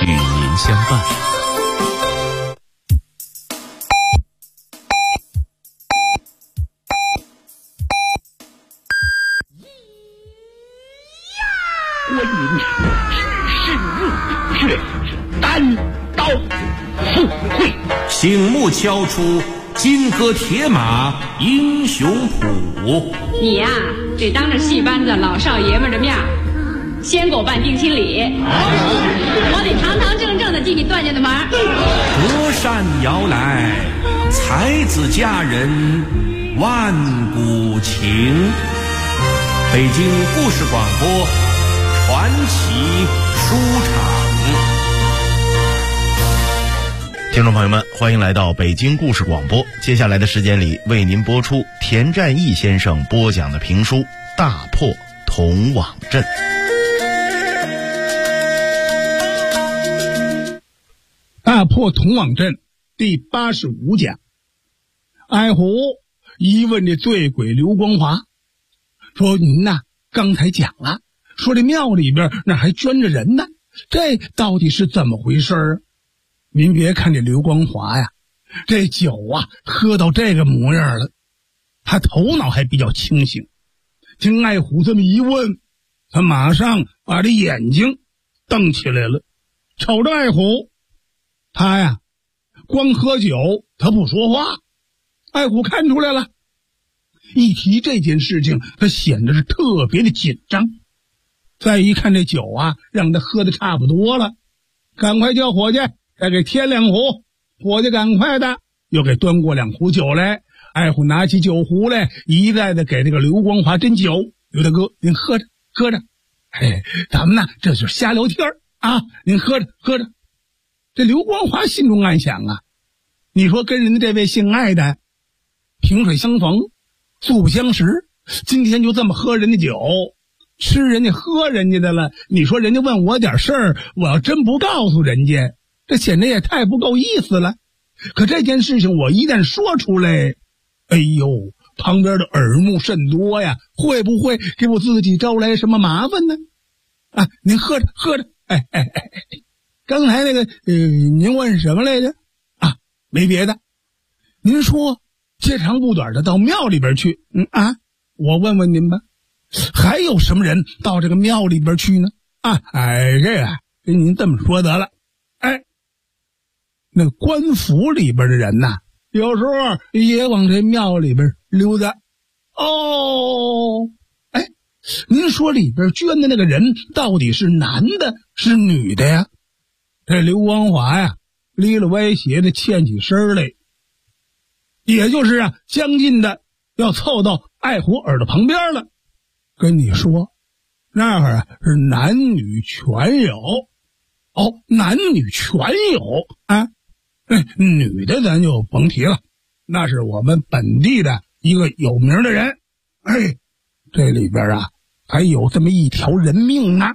与您相伴。 观音只身入却单刀赴会， 醒目敲出金戈铁马英雄谱。 你呀，得当着戏班子老少爷们的面先给我办定亲礼，我得堂堂正正的替你断下的门。 隔山遥来，才子佳人万古情。北京故事广播传奇书场。 听众朋友们，欢迎来到北京故事广播。接下来的时间里，为您播出田占义先生播讲的评书《大破童网阵》。 大破童网阵第85讲。艾虎一问这醉鬼刘光华，说您呐，刚才讲了，说这庙里边那还捐着人呢，这到底是怎么回事啊？您别看这刘光华呀，这酒啊喝到这个模样了，他头脑还比较清醒。听艾虎这么一问，他马上把这眼睛瞪起来了，瞅着艾虎。他呀光喝酒，他不说话。艾虎看出来了，一提这件事情，他显得是特别的紧张。再一看这酒啊，让他喝的差不多了，赶快叫伙计再给添2壶。伙计赶快的又给端过2壶酒来。艾虎拿起酒壶来，一再的给这个刘光华斟酒。刘大哥，您喝着喝着，咱们呢这就是瞎聊天啊，您喝着喝着。这刘光华心中暗想啊，你说跟人家这位姓艾的萍水相逢，素不相识，今天就这么喝人家酒，吃人家喝人家的了，你说人家问我点事儿，我要真不告诉人家，这显得也太不够意思了。可这件事情我一旦说出来，哎呦，旁边的耳目甚多呀，会不会给我自己招来什么麻烦呢？啊，您喝着喝着。刚才那个您问什么来着？啊，没别的，您说接长不短的到庙里边去。我问问您吧，还有什么人到这个庙里边去呢？这个跟您这么说得了。那官府里边的人呐，有时候也往这庙里边溜达。您说里边捐的那个人到底是男的是女的呀？这刘光华呀咧了歪斜的欠起身来，也就是将近的要凑到艾虎耳朵旁边了。跟你说，那会儿是男女全有。男女全有啊！女的咱就甭提了，那是我们本地的一个有名的人。这里边还有这么一条人命呢。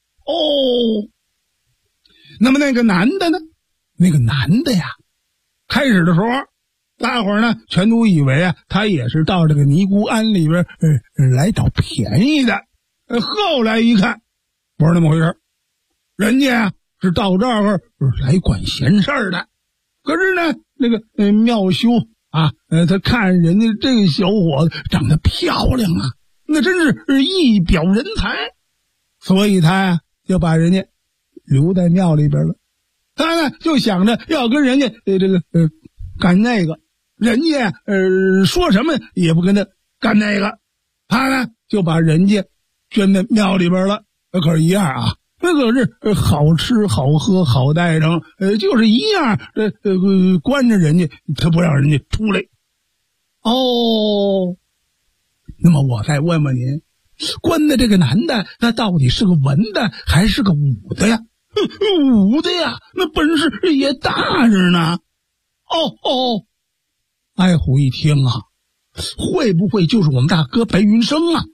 那么那个男的呢？那个男的呀，开始的时候大伙儿呢全都以为他也是到这个尼姑庵里边来找便宜的。后来一看不是那么回事，人家是到这儿来管闲事儿的。可是呢那个妙修他看人家这个小伙子长得漂亮啊，那真是一表人才，所以他就把人家留在庙里边了。他呢就想着要跟人家干那个，人家说什么也不跟他干那个，他呢就把人家捐在庙里边了。可是一样那可是好吃好喝好待着，就是一样关着人家，他不让人家出来。那么我再问问您，关的这个男的那到底是个文的还是个武的呀？武的呀，那本事也大着呢。艾虎一听会不会就是我们大哥白云生啊？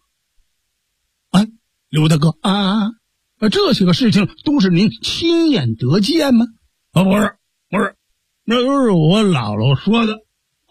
刘大哥这些个事情都是您亲眼得见吗？不是，那都是我姥姥说的。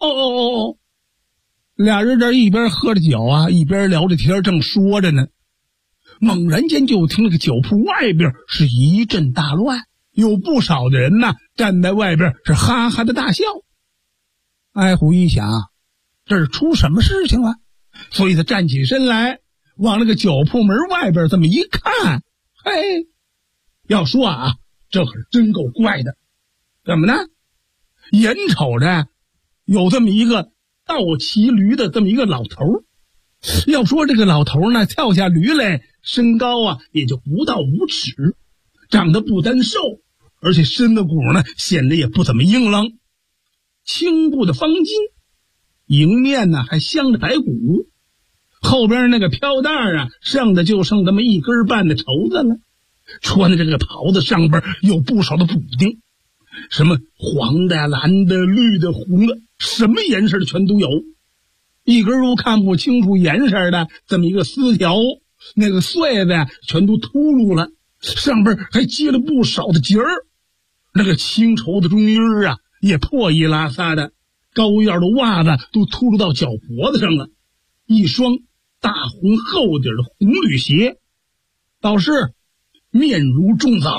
俩人这一边喝着酒一边聊着天，正说着呢，猛然间就听那个酒铺外边是一阵大乱。 有不少的人呢站在外边是哈哈的大笑。艾虎一想，这是出什么事情了？所以他站起身来，往那个酒铺门外边这么一看，嘿，要说啊，这可是真够怪的。怎么呢？眼瞅着有这么一个倒骑驴的这么一个老头。要说这个老头呢，跳下驴来，身高啊也就不到5尺，长得不单瘦，而且身子骨呢显得也不怎么硬朗。青布的方巾，迎面呢还镶着白骨，后边那个飘带啊剩的就剩这么1根半的绸子了。穿的这个袍子上边有不少的补丁，什么黄的、蓝的、绿的、红的，什么颜色的全都有。一根都看不清楚颜色的这么一个丝条，那个穗子呀全都秃噜了，上边还结了不少的结儿。那个青绸的中衣啊也破衣拉撒的，高腰的袜子都秃噜到脚脖子上了，一双大红厚底的红履鞋，倒是面如重枣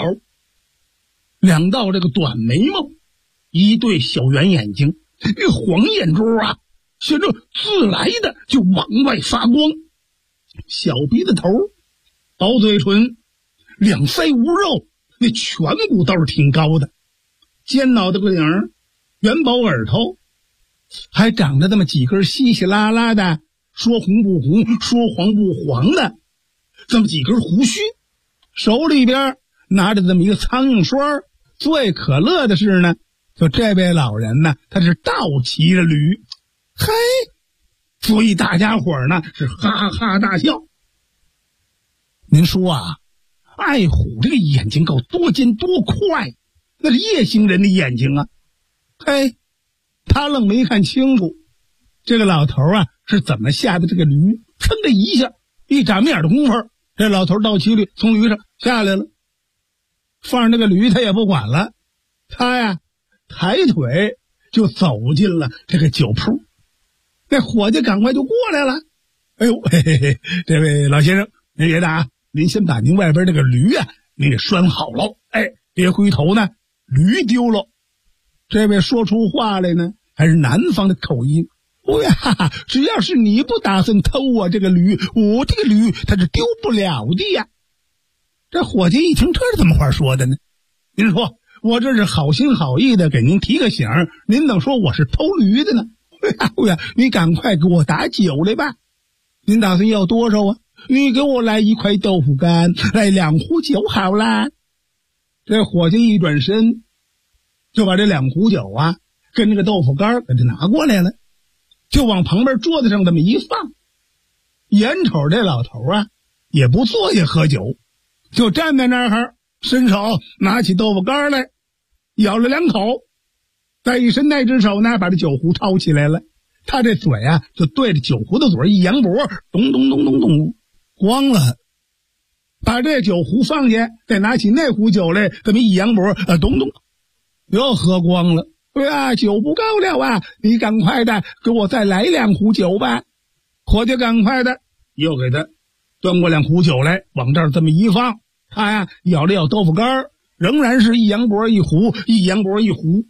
，2道这个短眉毛，一对小圆眼睛，这黄眼珠啊学着自来的就往外发光，小鼻子头，薄嘴唇，2腮无肉，那颧骨倒是挺高的，尖脑袋个顶，圆薄耳朵，还长着这么几根稀稀拉拉的，说红不红，说黄不黄的这么几根胡须，手里边拿着这么一个苍蝇刷。最可乐的是呢，就这位老人呢，他是倒骑着驴，嘿，所以大家伙呢是哈哈大笑。您说啊，爱虎这个眼睛够多尖多快，那是夜行人的眼睛啊。嘿，他愣没看清楚这个老头啊是怎么下的这个驴，噌的一下，一眨眼的功夫，这老头倒骑驴从驴上下来了，放上那个驴他也不管了，他呀抬腿就走进了这个酒铺。那伙计赶快就过来了，哎呦，嘿嘿嘿，这位老先生，您别打，您先把您外边这个驴啊您给拴好了，哎，别回头呢驴丢了。这位说出话来呢还是南方的口音，哎呀，只要是你不打算偷我这个驴，我这个驴它是丢不了的呀。这伙计一听，这是怎么话说的呢？您说我这是好心好意的给您提个醒，您等说我是偷驴的呢？哎呀，你赶快给我打酒来吧。您打算要多少啊？你给我来1块豆腐干，来2壶酒好啦。这伙计一转身就把这2壶酒啊跟那个豆腐干给他拿过来了，就往旁边桌子上这么一放。眼瞅这老头啊也不坐下喝酒，就站在那儿，伸手拿起豆腐干来，咬了2口，再一伸那只手呢把这酒壶抄起来了，他这嘴啊就对着酒壶的嘴一扬脖，咚咚咚咚咚，光了。把这酒壶放下，再拿起那壶酒来，这么一扬脖，咚咚，又喝光了。哎呀，酒不够了啊，你赶快的给我再来2壶酒吧。伙计赶快的又给他端过2壶酒来，往这儿这么一放，他呀咬了咬豆腐干，仍然是一扬脖一壶，一扬脖一壶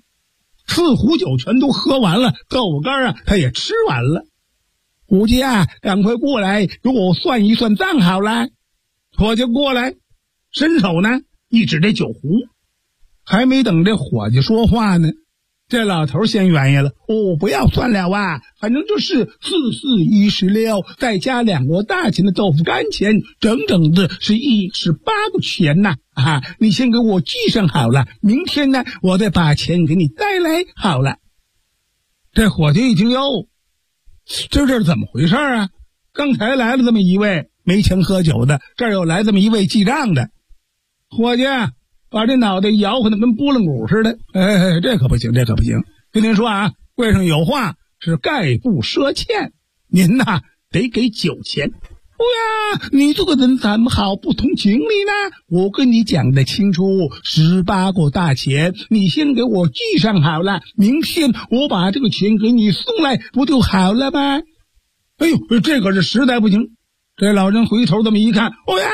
，4壶酒全都喝完了，豆腐干啊他也吃完了。伙计啊，赶快过来给我算一算账好了。伙计过来，伸手呢一指这酒壶，还没等这伙计说话呢，这老头先原因了，不要算了啊，反正就是4416，再加2个大钱的豆腐干钱，整整的是18个钱呐！啊，你先给我记上好了，明天呢我再把钱给你带来好了。这伙计一听，哟，这是怎么回事啊？刚才来了这么一位没钱喝酒的，这儿又来这么一位记账的。伙计把这脑袋摇晃的跟拨浪鼓似的，哎，这可不行，这可不行。跟您说啊，柜上有话是概不赊欠，您呐得给酒钱。哎呀，你这个人怎么好不通情理呢？我跟你讲的清楚，18个大钱，你先给我记上好了，明天我把这个钱给你送来，不就好了吗？哎呦，这可是实在不行。这老人回头这么一看，哎呀，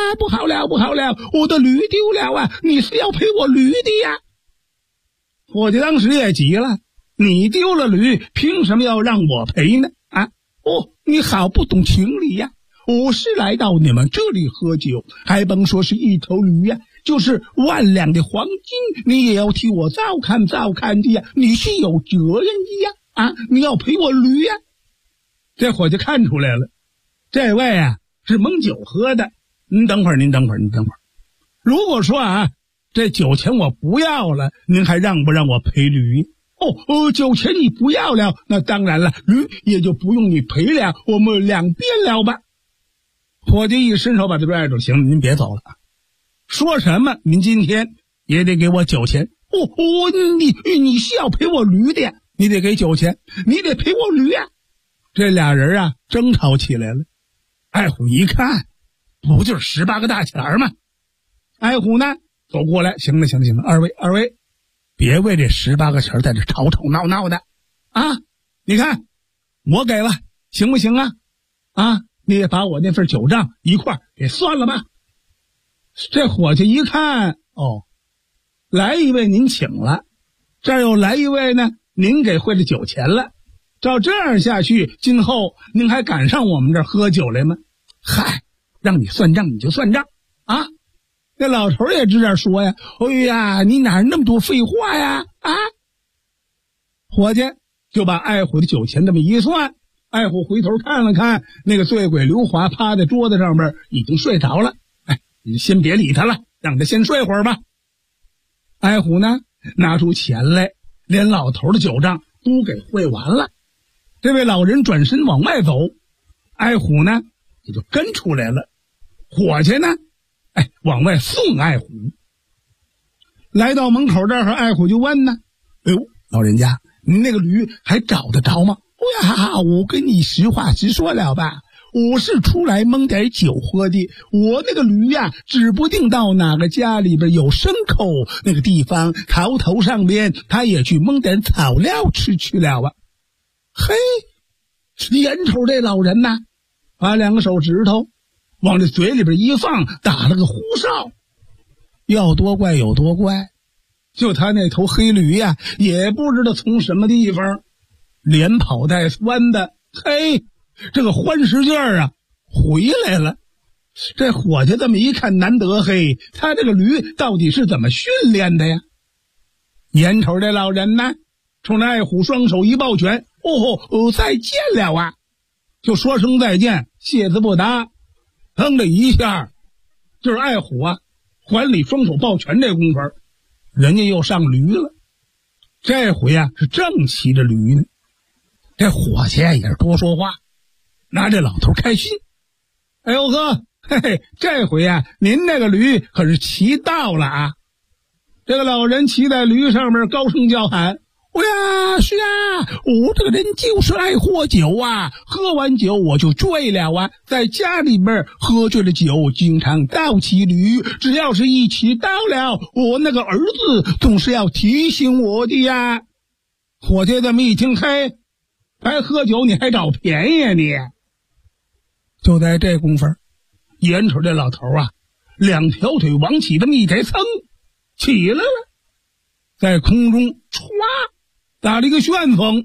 不好了，不好了，我的驴丢了啊！你是要赔我驴的呀？伙计当时也急了，你丢了驴，凭什么要让我赔呢？啊，哦，你好不懂情理呀！我是来到你们这里喝酒，还甭说是一头驴呀，就是10000两的黄金，你也要替我照看照看的呀！你是有责任的呀！啊，你要赔我驴呀！这伙计看出来了，这位啊是蒙酒喝的。您等会儿。如果说啊，这酒钱我不要了，您还让不让我赔驴？酒钱你不要了，那当然了，驴也就不用你赔了，我们两边了吧。伙计一伸手把他拽住，行了，您别走了，说什么您今天也得给我酒钱。你是要赔我驴的呀，你得给酒钱，你得赔我驴呀。这俩人啊争吵起来了。爱虎一看，不就是18个大钱吗？爱虎呢走过来，行了，二位别为这18个钱在这吵吵闹闹的啊！你看我给了，行不行啊？啊，你也把我那份酒账一块给算了吧。这伙计一看，来一位您请了，这儿又来一位呢，您给汇了酒钱了。照这样下去，今后您还敢上我们这儿喝酒来吗？嗨，让你算账你就算账啊！这老头也直点说呀，哎呀，你哪那么多废话呀？啊！伙计就把爱虎的酒钱这么一算，爱虎回头看了看那个醉鬼刘华趴在桌子上边已经睡着了，你先别理他了，让他先睡会儿吧。爱虎呢拿出钱来，连老头的酒账都给汇完了。这位老人转身往外走，爱虎呢也就跟出来了。伙计呢往外送爱虎。来到门口这儿，爱虎就问呢，哎呦，老人家，您那个驴还找得着吗？我跟你实话实说了吧，我是出来蒙点酒喝的，我那个驴呀，指不定到哪个家里边有牲口那个地方槽头上边，他也去蒙点草料吃去了啊。嘿，眼瞅这老人呐，把2个手指头往这嘴里边一放，打了个呼哨。要多怪有多怪，就他那头黑驴呀，也不知道从什么地方连跑带窜的，嘿，这个欢实劲儿啊回来了。这伙计这么一看，难得嘿，他这个驴到底是怎么训练的呀？眼瞅这老人呢，冲着爱虎双手一抱拳，再见了啊，就说声再见，谢字不答。腾的一下，就是爱虎啊怀里双手抱拳这功夫，人家又上驴了。这回啊是正骑着驴呢。这伙计也是多说话，拿这老头开心。哎呦呵，嘿，这回啊您那个驴可是骑到了啊。这个老人骑在驴上面高声叫喊，是啊，我这个人就是爱喝酒啊，喝完酒我就醉了啊，在家里边喝醉了酒，经常倒骑驴，只要是一骑到了，我那个儿子总是要提醒我的呀。伙计这么一听，嘿，还喝酒你还找便宜啊你？就在这功夫，眼瞅这老头啊2条腿往起这么一抬，噌起来了，在空中歘打了一个旋风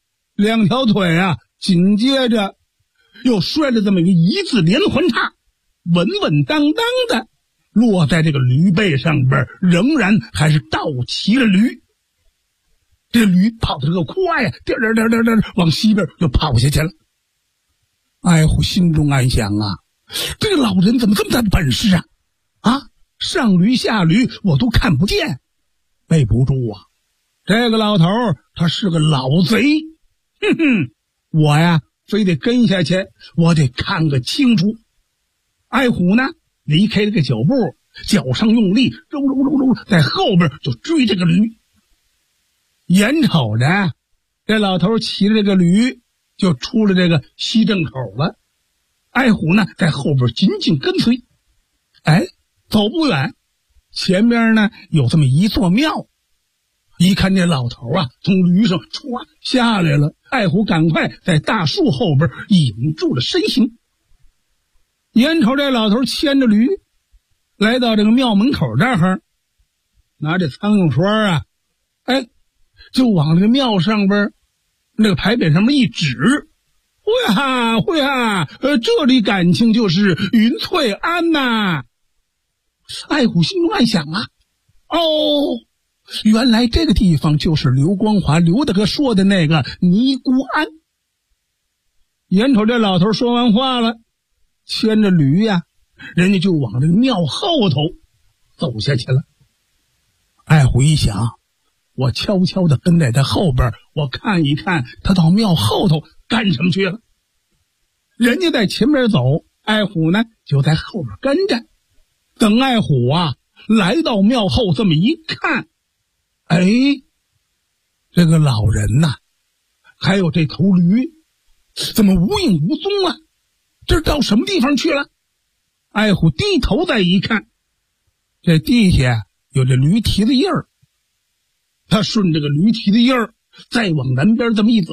，2条腿啊紧接着又摔了这么一个一字连环叉，稳稳当当的落在这个驴背上边，仍然还是倒骑了驴。这驴跑得这个快呀，颠往西边就跑下去了。爱虎心中暗想啊，这个老人怎么这么大的本事啊？上驴下驴我都看不见，背不住啊。这个老头他是个老贼，我呀非得跟下去，我得看个清楚。爱虎呢离开这个脚步，脚上用力，揉，在后边就追这个驴。眼瞅着这老头骑着这个驴就出了这个西正口了，爱虎呢在后边紧紧跟随。走不远，前边呢有这么一座庙。一看这老头啊从驴上唰下来了，爱虎赶快在大树后边隐住了身形。眼瞅这老头牵着驴来到这个庙门口这儿，拿这苍蝇刷啊，就往这个庙上边那个牌匾上面一指，会啊，这里感情就是云翠庵呐。爱虎心中暗想啊，原来这个地方就是刘光华刘大哥说的那个尼姑庵。眼瞅这老头说完话了，牵着驴呀，人家就往这个庙后头走下去了。爱虎一想，我悄悄地跟在他后边，我看一看他到庙后头干什么去了。人家在前边走，爱虎呢就在后边跟着。等爱虎啊来到庙后，这么一看，这个老人呐，还有这头驴怎么无影无踪啊？这到什么地方去了？爱虎低头再一看，这地下有这驴蹄子印儿。他顺这个驴蹄子印儿再往南边这么一走，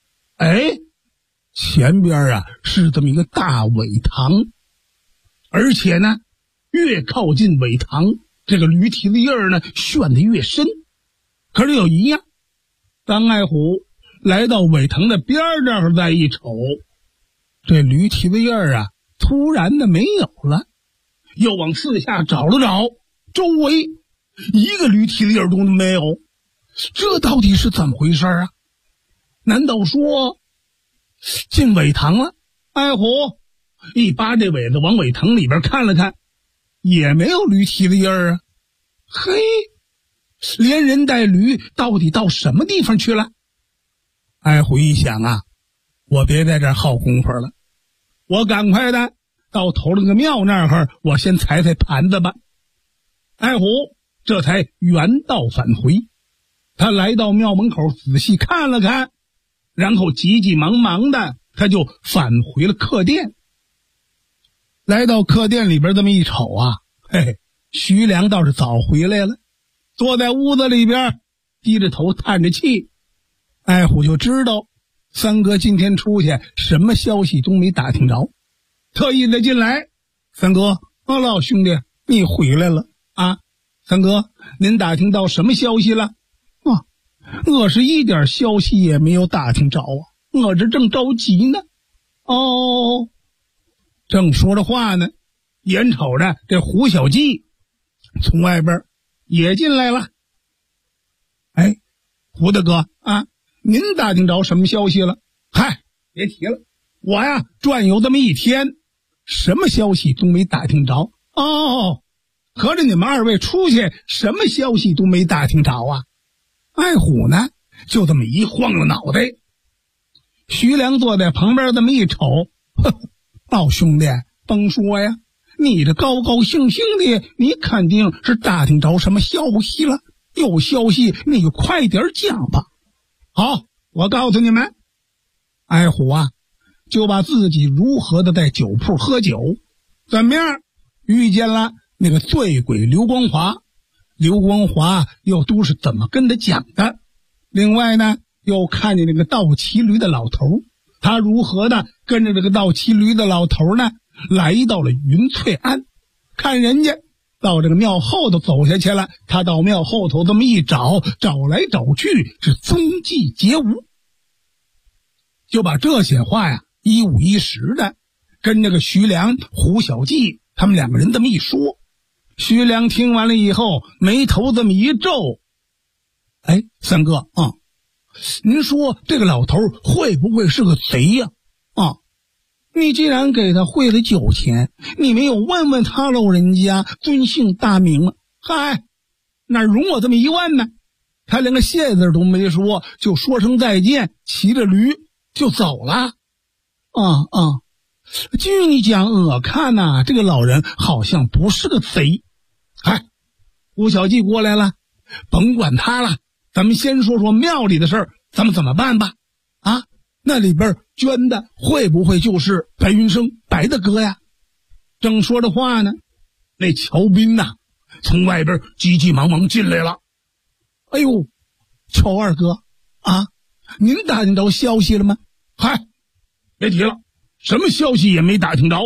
前边啊是这么一个大苇塘，而且呢越靠近苇塘，这个驴蹄子印儿呢炫得越深。可是有一样，当爱虎来到苇塘的边这儿再一瞅，这驴蹄子印儿啊突然的没有了。又往四下找了找，周围一个驴蹄子印儿都没有。这到底是怎么回事啊？难道说进苇塘了？爱虎一扒这苇子往苇塘里边看了看，也没有驴蹄子印儿啊。连人带驴到底到什么地方去了？爱虎一想啊，我别在这儿耗功夫了，我赶快的到头了个庙那儿，我先踩踩盘子吧。爱虎这才原道返回。他来到庙门口仔细看了看，然后急急忙忙的他就返回了客店。来到客店里边这么一瞅啊，徐良倒是早回来了，坐在屋子里边低着头叹着气。爱虎就知道三哥今天出去什么消息都没打听着，特意的进来，三哥，老兄弟你回来了啊？三哥您打听到什么消息了？我是一点消息也没有打听着啊，我这正着急呢。正说着话呢，眼瞅着这胡小记从外边也进来了。胡大哥啊，您打听着什么消息了？别提了，我呀转悠这么一天，什么消息都没打听着。合着你们二位出去什么消息都没打听着啊？爱虎呢就这么一晃了脑袋。徐良坐在旁边这么一瞅，老兄弟甭说呀，你这高高兴兴的，你肯定是打听着什么消息了，有消息你就快点讲吧。好，我告诉你们。爱虎啊就把自己如何的在酒铺喝酒，怎么样遇见了那个醉鬼刘光华，刘光华又都是怎么跟他讲的。另外呢又看见那个倒骑驴的老头，他如何的跟着这个倒骑驴的老头呢来到了云翠庵，看人家到这个庙后头走下去了，他到庙后头这么一找，找来找去是踪迹皆无，就把这些话呀一五一十的跟那个徐良胡小记他们两个人这么一说。徐良听完了以后眉头这么一皱，三哥啊，您说这个老头会不会是个贼呀？你既然给他汇了酒钱，你没有问问他老人家尊姓大名啊？哪容我这么一问呢？他连个谢字都没说，就说声再见，骑着驴就走了。据你讲，我看呐，这个老人好像不是个贼。胡小记过来了，甭管他了，咱们先说说庙里的事儿，咱们怎么办吧？那里边捐的会不会就是白云生白大哥呀？正说着话呢，那乔斌呐从外边急急忙忙进来了。乔二哥啊，您打听着消息了吗？别提了，什么消息也没打听着。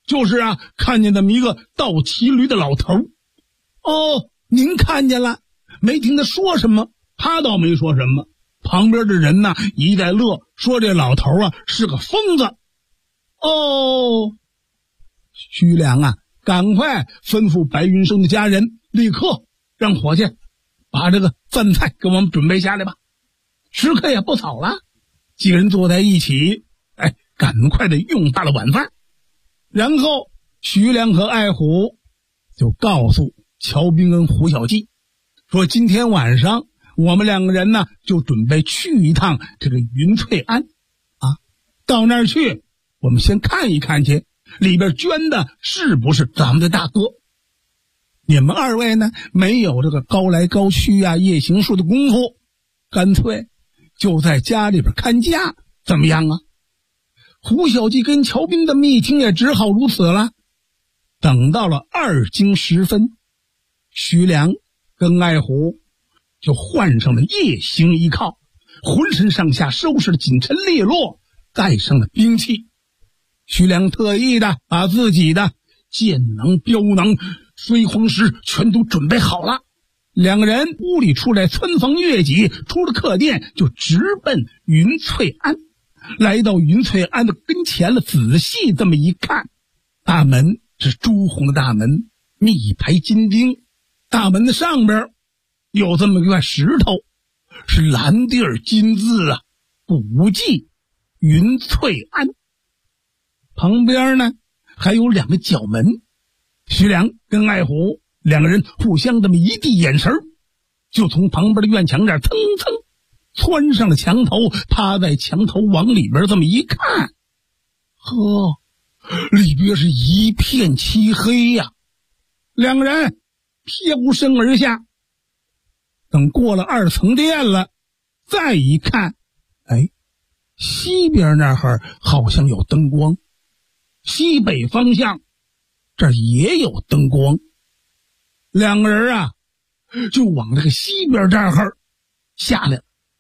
就是看见这么一个倒骑驴的老头。哦，您看见了？没听他说什么，他倒没说什么。旁边的人呢一再乐，说这老头是个疯子。哦，徐良赶快吩咐白云生的家人，立刻让伙计把这个饭菜给我们准备下来吧。时刻也不早了，几个人坐在一起，赶快的用罢了晚饭。然后徐良和艾虎就告诉乔斌跟胡小记，说今天晚上我们两个人呢就准备去一趟这个云翠庵到那儿去，我们先看一看去，里边捐的是不是咱们的大哥。你们二位呢没有这个高来高去夜行术的功夫，干脆就在家里边看家，怎么样啊？胡小记跟乔斌这么一听，也只好如此了。等到了2更时分，徐良跟艾虎就换上了夜行衣靠，浑身上下收拾的紧陈利落，带上了兵器。徐良特意的把自己的剑能、镖能、飞黄石全都准备好了。两个人屋里出来，穿房越脊，出了客店就直奔云翠庵。来到云翠庵的跟前了，仔细这么一看，大门是朱红的大门，密排金钉，大门的上边有这么一块石头，是蓝地儿金字古迹云翠庵。旁边呢还有2个角门。徐良跟艾虎两个人互相这么一递眼神，就从旁边的院墙这儿蹭蹭窜上了墙头，趴在墙头往里边这么一看，呵，里边是一片漆黑呀。两个人飘身而下，等过了2层殿了，再一看，西边那儿好像有灯光，西北方向这也有灯光。两个人就往这个西边这儿下来了。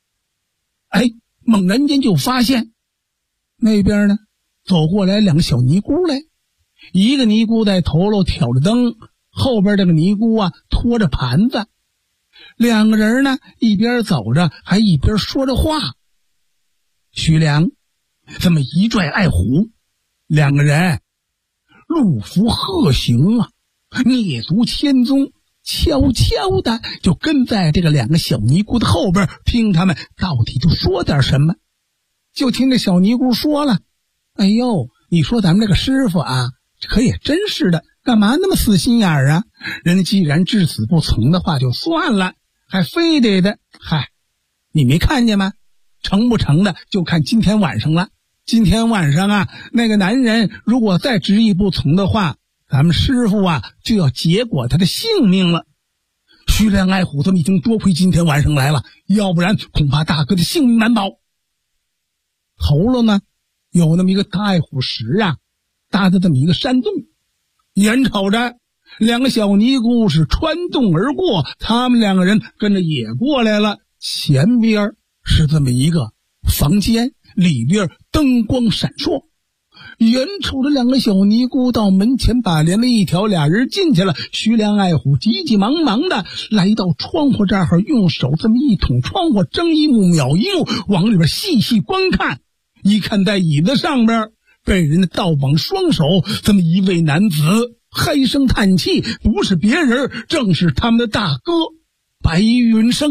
猛然间就发现那边呢走过来2个小尼姑来，一个尼姑在头喽挑着灯，后边这个尼姑拖着盘子。两个人呢一边走着还一边说着话。徐良这么一拽艾虎，两个人路服鹤行蹑足千踪，悄悄的就跟在这个2个小尼姑的后边，听他们到底都说点什么。就听这小尼姑说了，哎呦，你说咱们这个师傅可也真是的，干嘛那么死心眼儿人家既然至死不从的话就算了，还非得的。你没看见吗？成不成的就看今天晚上了。今天晚上那个男人如果再执意不从的话，咱们师傅就要结果他的性命了。徐良艾虎这么一听，多亏今天晚上来了，要不然恐怕大哥的性命难保。头了呢有那么一个大艾虎石搭的这么一个山洞，眼瞅着2个小尼姑是穿洞而过，他们2个人跟着也过来了。前边是这么一个房间，里边灯光闪烁，眼瞅着2个小尼姑到门前把连了一条，俩人进去了。徐良艾虎急急忙忙的来到窗户这儿，用手这么一捅窗户，睁一目秒一目，往里边细细观看。一看在椅子上边被人的倒绑双手，这么一位男子唉声叹气，不是别人，正是他们的大哥白云生。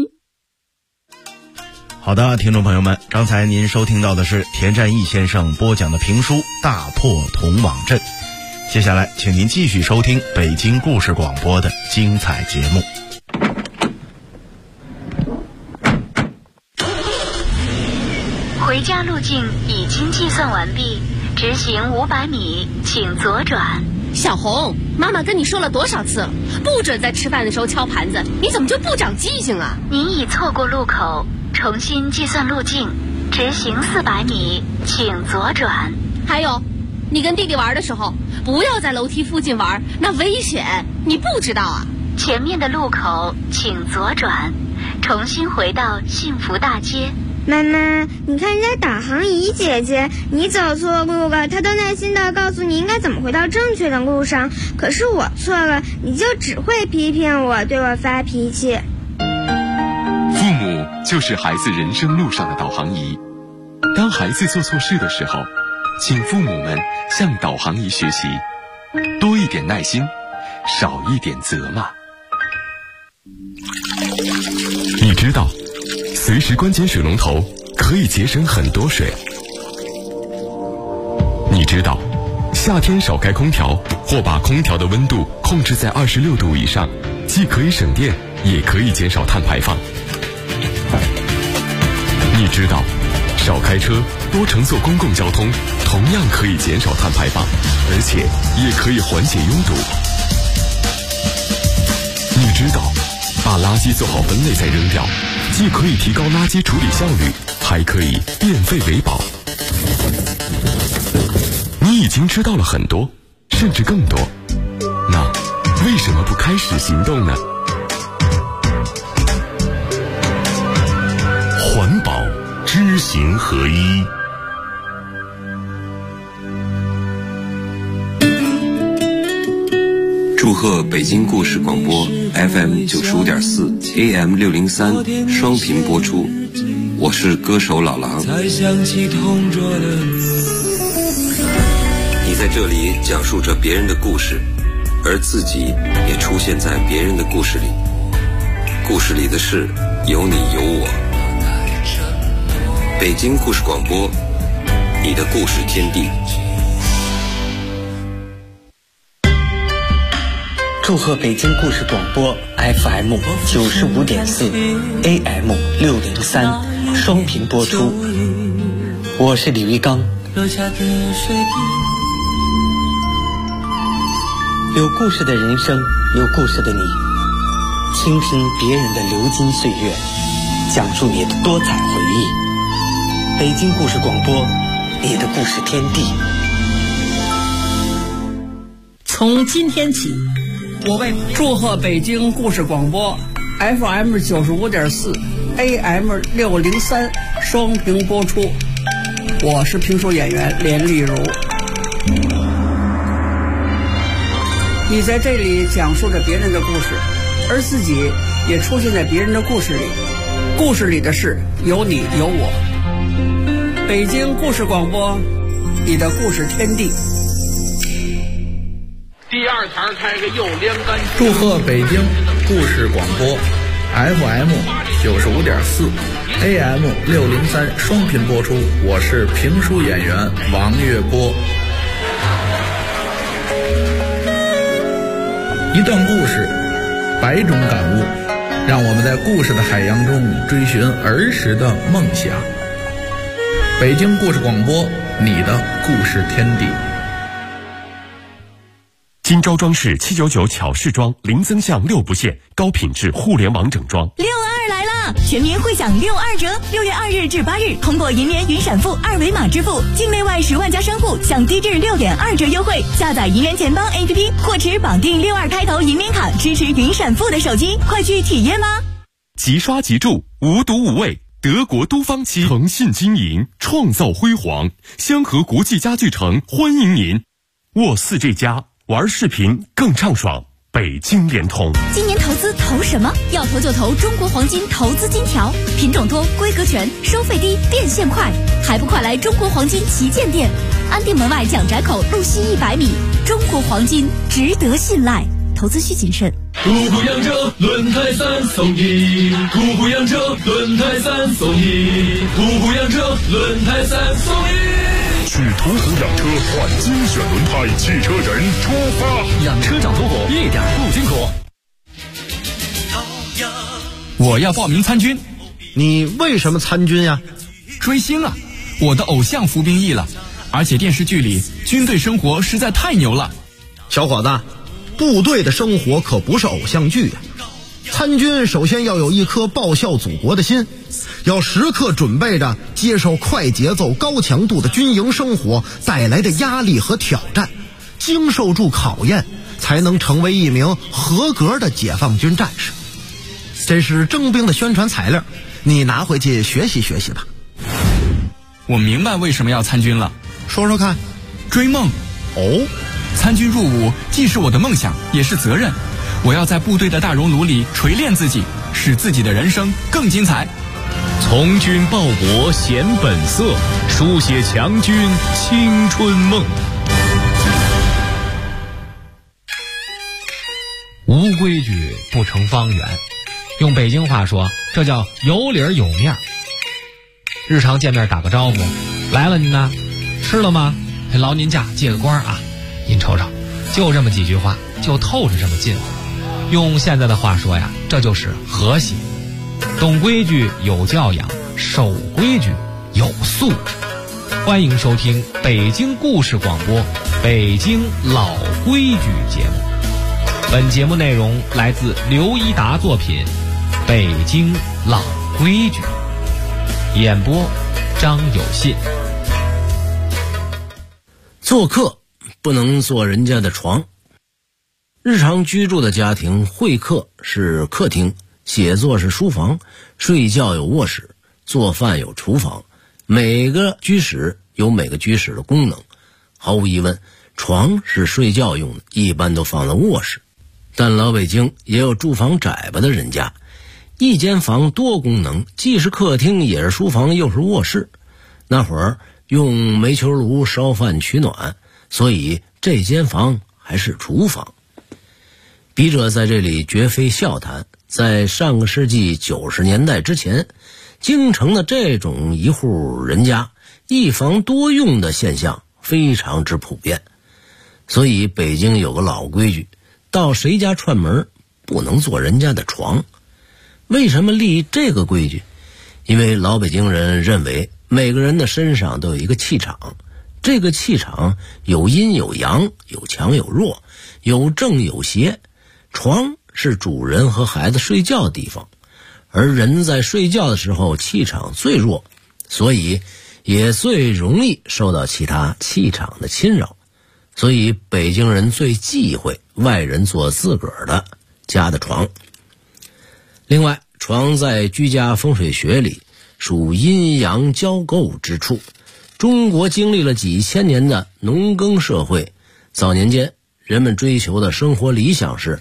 好的，听众朋友们，刚才您收听到的是田占义先生播讲的评书《大破铜网阵》。接下来请您继续收听北京故事广播的精彩节目。 回家路径已经计算完毕，直行500米，请左转。 小红，妈妈跟你说了多少次了，不准在吃饭的时候敲盘子，你怎么就不长记性啊？ 您已错过路口，重新计算路径，直行400米，请左转。 还有，你跟弟弟玩的时候，不要在楼梯附近玩，那危险，你不知道啊？ 前面的路口请左转，重新回到幸福大街。 妈妈，你看人家导航仪姐姐，你走错路了，她都耐心地告诉你应该怎么回到正确的路上。可是我错了，你就只会批评我，对我发脾气。 父母就是孩子人生路上的导航仪。当孩子做错事的时候，请父母们向导航仪学习，多一点耐心，少一点责骂。你知道随时关紧水龙头可以节省很多水。你知道夏天少开空调或把空调的温度控制在26度以上，既可以省电也可以减少碳排放。你知道少开车多乘坐公共交通同样可以减少碳排放，而且也可以缓解拥堵。你知道把垃圾做好分类再扔掉，既可以提高垃圾处理效率，还可以变废为宝。你已经知道了很多，甚至更多，那为什么不开始行动呢？ 环保知行合一。 祝贺北京故事广播 FM 95.4 AM 603双频播出，我是歌手老狼。你在这里讲述着别人的故事，而自己也出现在别人的故事里，故事里的事有你有我。北京故事广播，你的故事天地。 祝贺北京故事广播 FM 95.4 AM 603双频播出，我是李玉刚。有故事的人生，有故事的你，倾听别人的流金岁月，讲述你的多彩回忆。北京故事广播，你的故事天地。 从今天起，我为祝贺北京故事广播 FM 95.4 AM 603双屏播出。我是评书演员连丽如。你在这里讲述着别人的故事，而自己也出现在别人的故事里，故事里的事有你有我。北京故事广播，你的故事天地。 第二堂开个右连杆。 祝贺北京故事广播 FM 95.4 AM 603双频播出，我是评书演员王月波。一段故事，百种感悟，让我们在故事的海洋中追寻儿时的梦想。北京故事广播，你的故事天地。 金招装饰799巧饰装，零增项6不限，高品质互联网整装。 62来了，全民会享62折，6月2日至8日，通过银联云闪付二维码支付，境内外10万家商户享低至6.2折优惠。下载银联钱包 APP 或持绑定62开头银联卡支持云闪付的手机，快去体验吧！ 即刷即住，无毒无味。德国都方漆，诚信经营，创造辉煌。香河国际家具城欢迎您。沃4这家，玩视频更畅爽。北京联通。 今年投资投什么？要投就投中国黄金投资金条，品种多，规格全，收费低，变现快，还不快来中国黄金旗舰店？安定门外蒋宅口路西100米，中国黄金值得信赖，投资需谨慎。 途虎养车轮胎3送1，途虎养车轮胎3送1，途虎养车轮胎3送1。 去途虎养车换精选轮胎，汽车人出发。 养车找途虎一点不辛苦。 我要报名参军。 你为什么参军呀？ 追星啊！我的偶像服兵役了，而且电视剧里军队生活实在太牛了。 小伙子，部队的生活可不是偶像剧呀。参军首先要有一颗报效祖国的心，要时刻准备着接受快节奏高强度的军营生活带来的压力和挑战，经受住考验，才能成为一名合格的解放军战士。这是征兵的宣传材料，你拿回去学习学习吧。 我明白为什么要参军了。 说说看。 追梦。 哦， 参军入伍既是我的梦想，也是责任。我要在部队的大熔炉里锤炼自己，使自己的人生更精彩。 从军报国显本色，书写强军青春梦。 无规矩不成方圆，用北京话说，这叫有理儿有面儿。日常见面打个招呼，来了您呢，吃了吗？劳您驾，借个光啊！您瞅瞅，就这么几句话，就透着这么近乎。用现在的话说呀，这就是和谐。懂规矩有教养，守规矩有素质。欢迎收听北京故事广播《北京老规矩》节目。本节目内容来自刘一达作品《北京老规矩》，演播张有信。 做客不能坐人家的床。日常居住的家庭，会客是客厅，写作是书房，睡觉有卧室，做饭有厨房。每个居室有每个居室的功能。毫无疑问，床是睡觉用的，一般都放在卧室。但老北京也有住房窄吧的人家，一间房多功能，既是客厅也是书房又是卧室。那会儿用煤球炉烧饭取暖，所以这间房还是厨房。笔者在这里绝非笑谈，在上个世纪90年代之前，京城的这种一户人家一房多用的现象非常之普遍。所以北京有个老规矩，到谁家串门不能坐人家的床。为什么立这个规矩？因为老北京人认为每个人的身上都有一个气场，这个气场有阴有阳，有强有弱，有正有邪。床是主人和孩子睡觉的地方，而人在睡觉的时候气场最弱，所以也最容易受到其他气场的侵扰。所以北京人最忌讳外人坐自个儿的家的床。另外，床在居家风水学里属阴阳交构之处。中国经历了几千年的农耕社会，早年间人们追求的生活理想是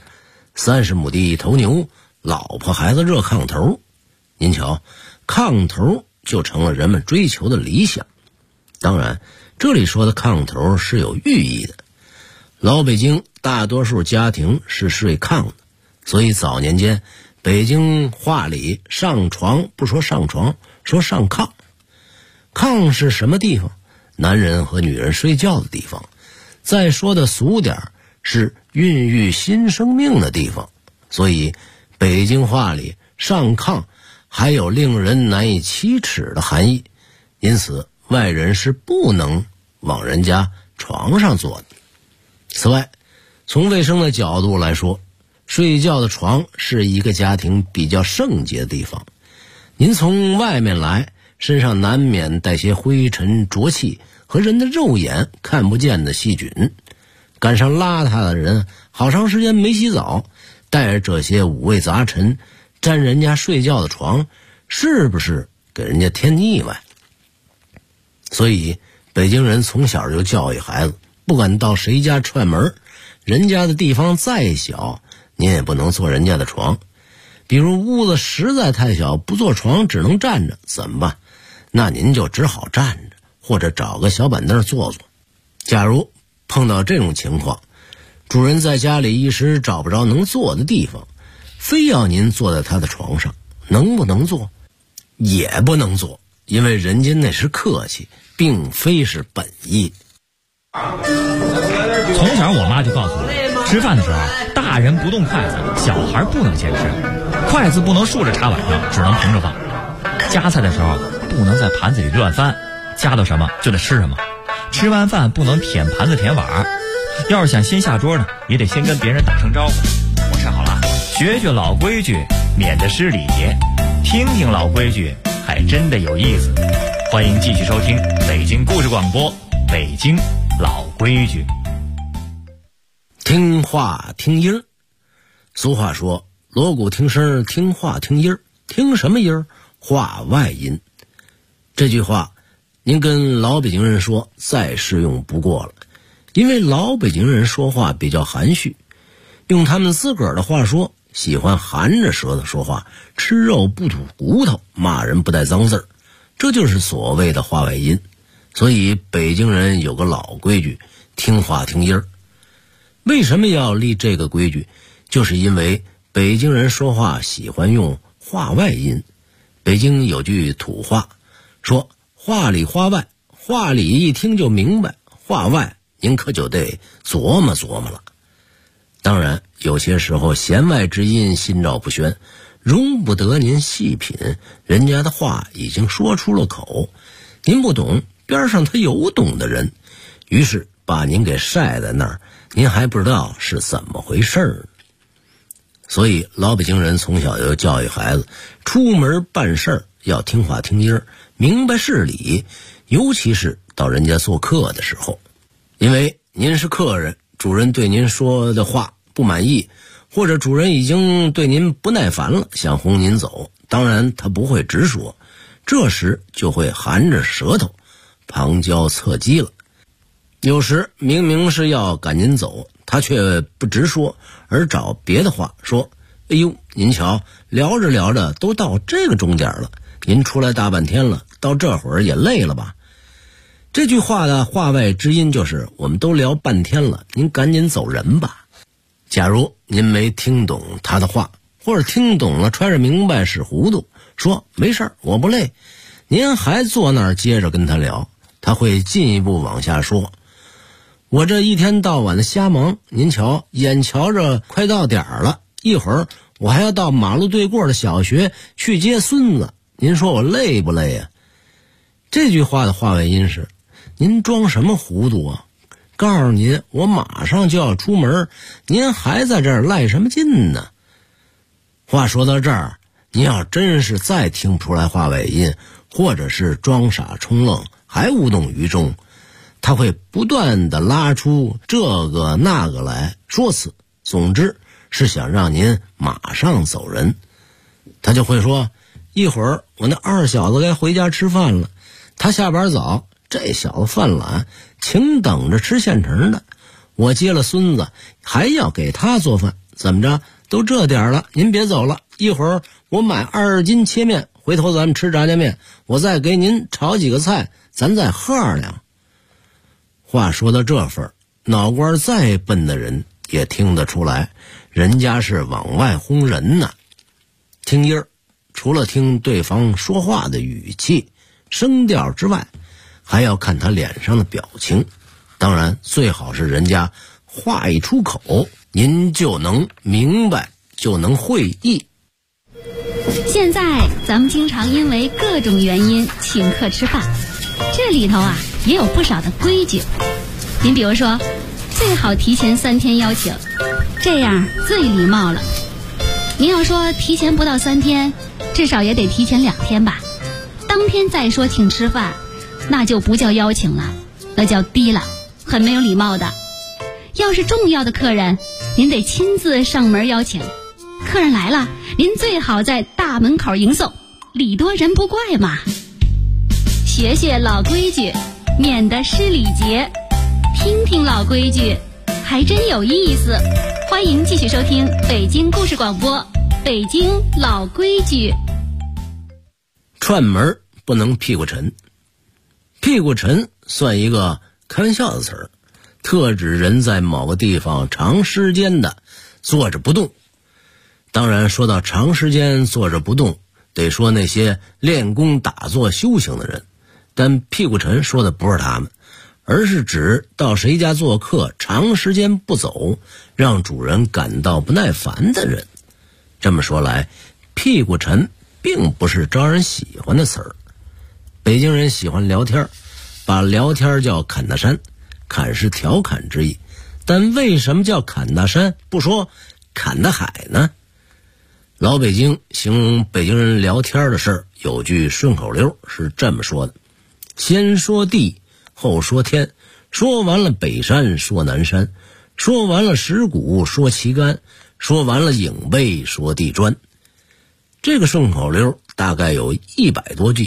30亩地一头牛，老婆孩子热炕头。您瞧，炕头就成了人们追求的理想。当然，这里说的炕头是有寓意的。老北京大多数家庭是睡炕的，所以早年间北京话里上床不说上床，说上炕。炕是什么地方？男人和女人睡觉的地方。再说的俗点，是孕育新生命的地方。所以北京话里上炕还有令人难以启齿的含义，因此外人是不能往人家床上坐的。此外，从卫生的角度来说，睡觉的床是一个家庭比较圣洁的地方。您从外面来，身上难免带些灰尘浊气和人的肉眼看不见的细菌。赶上邋遢的人好长时间没洗澡，带着这些五味杂陈沾人家睡觉的床，是不是给人家添腻歪？所以北京人从小就教育孩子，不管到谁家串门，人家的地方再小，您也不能坐人家的床。比如屋子实在太小，不坐床只能站着，怎么办？那您就只好站着，或者找个小板凳坐坐。假如碰到这种情况，主人在家里一时找不着能坐的地方，非要您坐在他的床上，能不能坐？也不能坐，因为人家那是客气，并非是本意。 从小我妈就告诉我，吃饭的时候大人不动筷子，小孩不能先吃，筷子不能竖着插碗上，只能平着放。夹菜的时候不能在盘子里乱翻，夹到什么就得吃什么。吃完饭不能舔盘子舔碗，要是想先下桌呢，也得先跟别人打声招呼。我吃好了，学学老规矩，免得失礼。听听老规矩，还真的有意思。欢迎继续收听北京故事广播，北京老规矩。 听话听音儿。俗话说，锣鼓听声，听话听音儿。听什么音儿？话外音。这句话您跟老北京人说再适用不过了，因为老北京人说话比较含蓄，用他们自个儿的话说，喜欢含着舌头说话，吃肉不吐骨头，骂人不带脏字儿，这就是所谓的话外音。所以北京人有个老规矩，听话听音儿。为什么要立这个规矩？就是因为北京人说话喜欢用话外音。北京有句土话，说话里话外，话里一听就明白，话外您可就得琢磨琢磨了。当然有些时候弦外之音，心照不宣，容不得您细品，人家的话已经说出了口，您不懂，边上他有懂的人，于是把您给晒在那儿，您还不知道是怎么回事儿。所以老北京人从小就教育孩子，出门办事儿要听话听音儿，明白事理，尤其是到人家做客的时候。因为您是客人，主人对您说的话不满意，或者主人已经对您不耐烦了，想轰您走，当然他不会直说，这时就会含着舌头，旁敲侧击了。有时明明是要赶您走，他却不直说，而找别的话说，哎呦，您瞧，聊着聊着都到这个钟点了，您出来大半天了，到这会儿也累了吧。这句话的话外之音就是我们都聊半天了，您赶紧走人吧。假如您没听懂他的话，或者听懂了揣着明白使糊涂，说没事儿，我不累，您还坐那儿接着跟他聊，他会进一步往下说，我这一天到晚的瞎忙，您瞧，眼瞧着快到点儿了，一会儿我还要到马路对过的小学去接孙子，您说我累不累啊？这句话的话外音是，您装什么糊涂啊？告诉您，我马上就要出门，您还在这儿赖什么劲呢？话说到这儿，您要真是再听不出来话外音，或者是装傻充愣还无动于衷，他会不断的拉出这个那个来说辞，总之是想让您马上走人。他就会说，一会儿我那二小子该回家吃饭了，他下班早，这小子犯懒，请等着吃现成的，我接了孙子还要给他做饭，怎么着，都这点了，您别走了，一会儿我买20斤切面，回头咱们吃炸酱面，我再给您炒几个菜，咱再喝2两。话说到这份儿，脑瓜再笨的人也听得出来，人家是往外轰人呢。听音儿，除了听对方说话的语气声调之外，还要看他脸上的表情。当然最好是人家话一出口，您就能明白，就能会意。 现在咱们经常因为各种原因请客吃饭，这里头啊也有不少的规矩。您比如说，最好提前3天邀请，这样最礼貌了。您要说提前不到3天，至少也得提前2天吧。当天再说请吃饭，那就不叫邀请了，那叫低了，很没有礼貌的。要是重要的客人，您得亲自上门邀请。客人来了，您最好在大门口迎送，礼多人不怪嘛。学学老规矩，免得失礼节。听听老规矩，还真有意思。欢迎继续收听北京故事广播，北京老规矩。 串门不能屁股沉，屁股沉算一个开玩笑的词儿，特指人在某个地方长时间的坐着不动。当然说到长时间坐着不动，得说那些练功打坐修行的人，但屁股沉说的不是他们，而是指到谁家做客长时间不走，让主人感到不耐烦的人。这么说来，屁股沉并不是招人喜欢的词儿。北京人喜欢聊天，把聊天叫侃大山，侃是调侃之意，但为什么叫侃大山，不说侃大海呢？老北京形容北京人聊天的事儿，有句顺口溜是这么说的：先说地，后说天，说完了北山说南山，说完了石鼓说旗杆，说完了影背说地砖。这个顺口溜大概有100多句，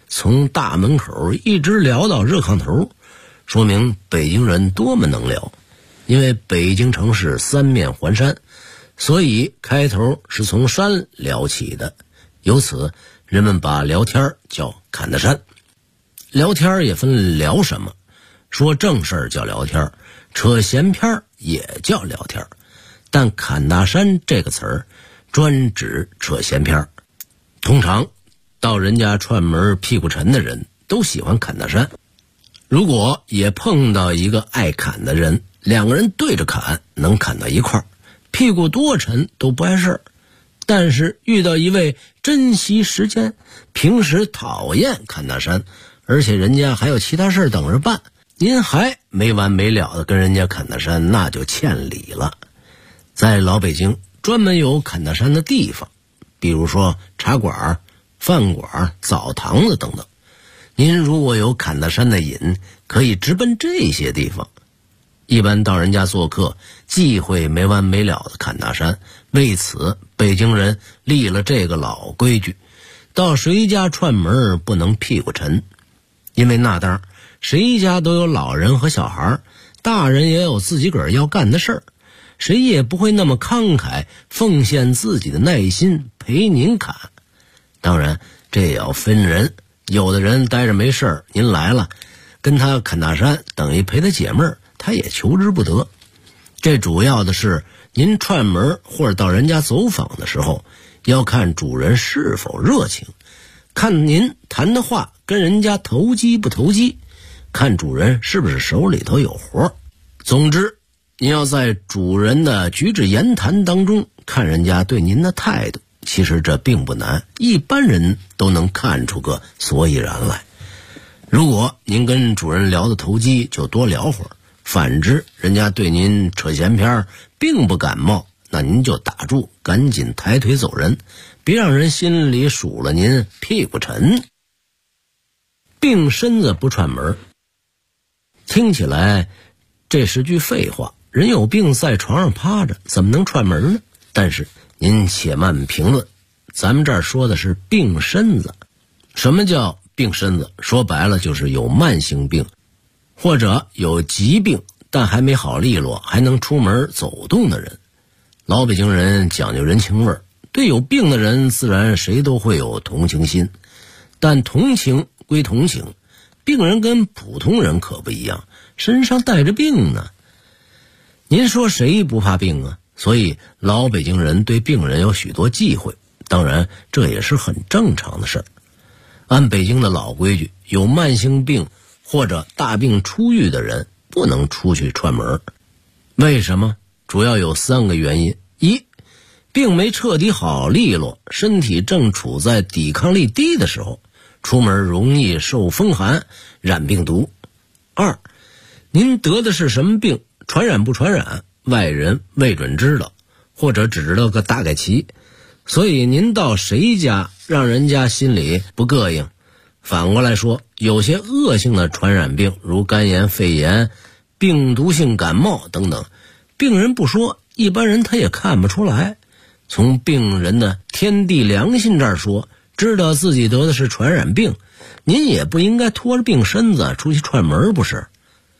从大门口一直聊到热炕头，说明北京人多么能聊。因为北京城是三面环山，所以开头是从山聊起的，由此人们把聊天叫侃大山。聊天也分聊什么，说正事儿叫聊天，扯闲篇也叫聊天，但侃大山这个词儿专指扯闲篇。通常到人家串门屁股沉的人都喜欢侃大山，如果也碰到一个爱侃的人，两个人对着侃能侃到一块儿，屁股多沉都不碍事儿。但是遇到一位珍惜时间，平时讨厌侃大山，而且人家还有其他事儿等着办，您还没完没了的跟人家侃大山，那就欠礼了。在老北京专门有侃大山的地方，比如说茶馆、饭馆、澡堂子等等。您如果有侃大山的瘾，可以直奔这些地方。一般到人家做客，忌讳没完没了的侃大山，为此北京人立了这个老规矩，到谁家串门不能屁股沉。因为那当谁家都有老人和小孩，大人也有自己个儿要干的事儿，谁也不会那么慷慨奉献自己的耐心陪您侃。当然这也要分人，有的人待着没事儿，您来了跟他侃大山，等于陪他解闷儿，他也求之不得。这主要的是您串门或者到人家走访的时候，要看主人是否热情，看您谈的话跟人家投机不投机，看主人是不是手里头有活。总之您要在主人的举止言谈当中看人家对您的态度，其实这并不难，一般人都能看出个所以然来。如果您跟主人聊得投机，就多聊会儿，反之人家对您扯闲篇并不感冒，那您就打住，赶紧抬腿走人，别让人心里数了您屁股沉。病身子不串门，听起来这是句废话，人有病在床上趴着，怎么能串门呢？但是您且慢评论，咱们这儿说的是病身子。什么叫病身子？说白了就是有慢性病或者有疾病但还没好利落，还能出门走动的人。老北京人讲究人情味儿，对有病的人自然谁都会有同情心，但同情归同情，病人跟普通人可不一样，身上带着病呢。您说谁不怕病啊？所以老北京人对病人有许多忌讳，当然这也是很正常的事儿。按北京的老规矩，有慢性病或者大病初愈的人不能出去串门。为什么？主要有3个原因。一，病没彻底好利落，身体正处在抵抗力低的时候，出门容易受风寒染病毒。2，您得的是什么病，传染不传染，外人未准知道，或者只知道个大概齐，所以您到谁家让人家心里不膈应。反过来说，有些恶性的传染病，如肝炎、肺炎、病毒性感冒等等，病人不说，一般人他也看不出来。从病人的天地良心这儿说，知道自己得的是传染病，您也不应该拖着病身子出去串门，不是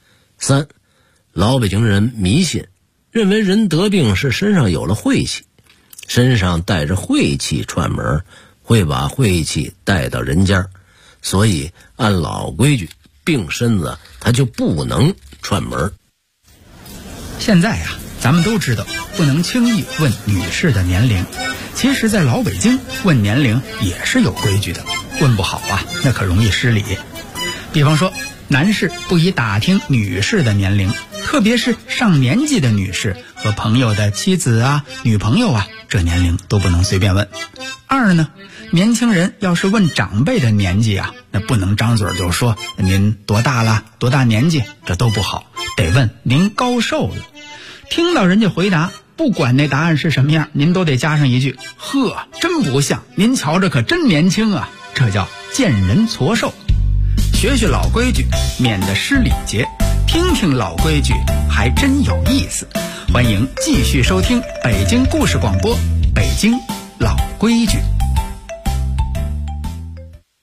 ？3，老北京人迷信，认为人得病是身上有了晦气，身上带着晦气串门，会把晦气带到人家，所以按老规矩，病身子他就不能串门。 现在呀，咱们都知道不能轻易问女士的年龄，其实在老北京问年龄也是有规矩的，问不好啊，那可容易失礼。比方说，男士不宜打听女士的年龄，特别是上年纪的女士和朋友的妻子啊、女朋友啊，这年龄都不能随便问。2呢，年轻人要是问长辈的年纪啊，那不能张嘴就说您多大了、多大年纪，这都不好，得问您高寿了。听到人家回答，不管那答案是什么样，您都得加上一句：呵，真不像，您瞧着可真年轻啊，这叫见人矬寿。学学老规矩，免得失礼节，听听老规矩，还真有意思。欢迎继续收听北京故事广播，北京老规矩。 打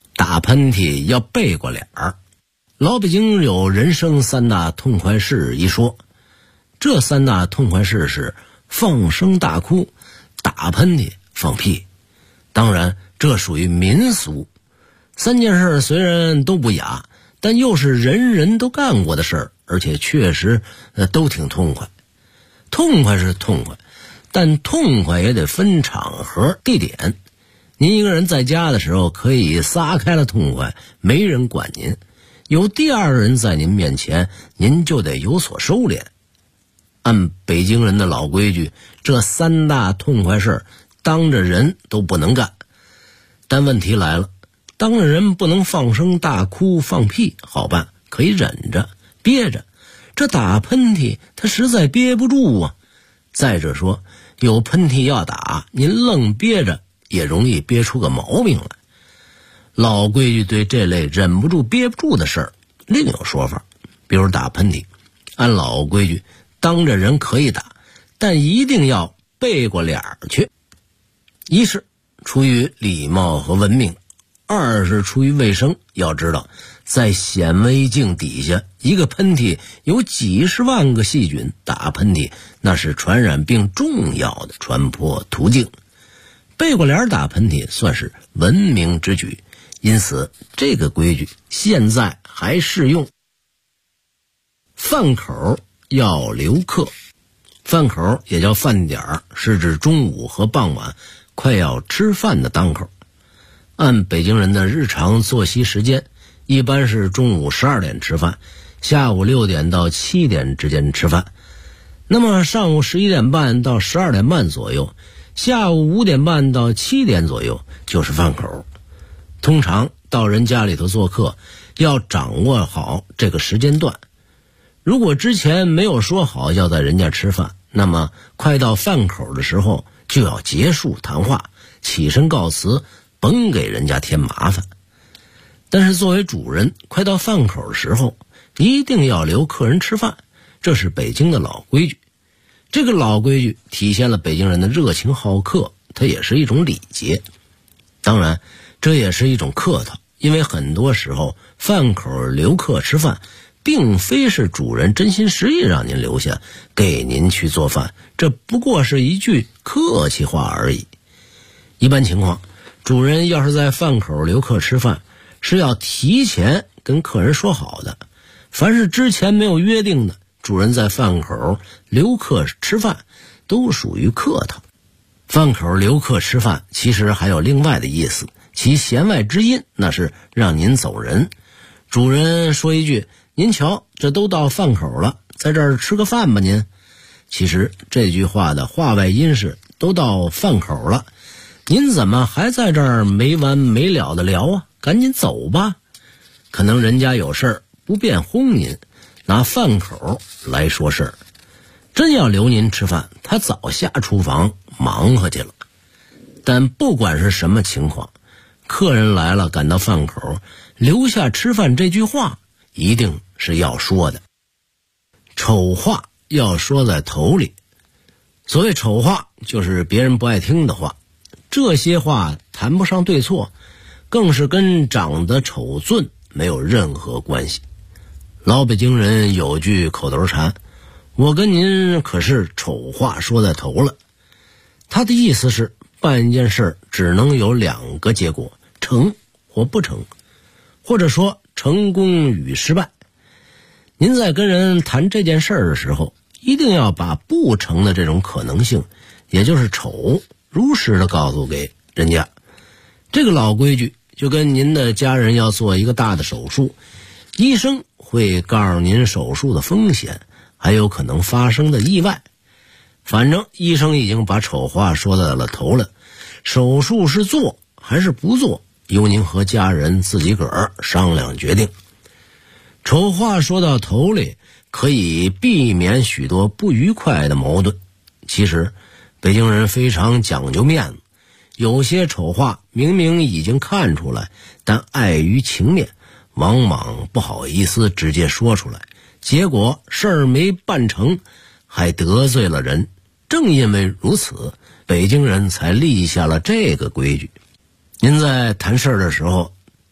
喷嚏要背过脸儿。老北京有人生三大痛快事一说，这三大痛快事是放声大哭、打喷嚏、放屁。当然这属于民俗，三件事虽然都不雅，但又是人人都干过的事儿，而且确实都挺痛快。痛快是痛快，但痛快也得分场合地点。您一个人在家的时候可以撒开了痛快，没人管您。有第二人在您面前，您就得有所收敛。按北京人的老规矩，这三大痛快事当着人都不能干。但问题来了，当着人不能放声大哭放屁，好办，可以忍着憋着。这打喷嚏他实在憋不住啊。再者说，有喷嚏要打，您愣憋着也容易憋出个毛病来。老规矩对这类忍不住憋不住的事儿另有说法。比如打喷嚏，按老规矩当着人可以打，但一定要背过脸儿去。一是出于礼貌和文明，二是出于卫生。要知道在显微镜底下，一个喷嚏有几十万个细菌，打喷嚏那是传染病重要的传播途径。背过脸打喷嚏算是文明之举，因此这个规矩现在还适用。饭口要留客，饭口也叫饭点儿，是指中午和傍晚快要吃饭的当口。按北京人的日常作息时间，一般是中午12点吃饭，下午6点到7点之间吃饭。那么上午11点半到12点半左右，下午5点半到7点左右就是饭口。通常到人家里头做客，要掌握好这个时间段。如果之前没有说好要在人家吃饭，那么快到饭口的时候就要结束谈话，起身告辞，甭给人家添麻烦。但是作为主人，快到饭口的时候一定要留客人吃饭，这是北京的老规矩。这个老规矩体现了北京人的热情好客，它也是一种礼节。当然这也是一种客套，因为很多时候饭口留客吃饭并非是主人真心实意让您留下给您去做饭，这不过是一句客气话而已。一般情况，主人要是在饭口留客吃饭，是要提前跟客人说好的。凡是之前没有约定的，主人在饭口留客吃饭都属于客套。饭口留客吃饭其实还有另外的意思，其弦外之音那是让您走人。主人说一句，您瞧这都到饭口了，在这儿吃个饭吧您。其实这句话的话外音是都到饭口了，您怎么还在这儿没完没了的聊啊？赶紧走吧。可能人家有事儿不便轰您，拿饭口来说事儿。真要留您吃饭，他早下厨房忙活去了。但不管是什么情况，客人来了赶到饭口，留下吃饭这句话一定是要说的。丑话要说在头里。所谓丑话，就是别人不爱听的话。这些话谈不上对错，更是跟长得丑俊没有任何关系。老北京人有句口头禅，我跟您可是丑话说在头了。他的意思是办一件事只能有2个结果，成或不成，或者说成功与失败。您在跟人谈这件事的时候，一定要把不成的这种可能性，也就是丑，如实的告诉给人家。这个老规矩就跟您的家人要做一个大的手术，医生会告诉您手术的风险，还有可能发生的意外。反正医生已经把丑话说在了头了，手术是做还是不做，由您和家人自己个儿商量决定。丑话说到头里，可以避免许多不愉快的矛盾。其实北京人非常讲究面子，有些丑话明明已经看出来，但碍于情面，往往不好意思直接说出来，结果事儿没办成，还得罪了人。正因为如此，北京人才立下了这个规矩。您在谈事儿的时候，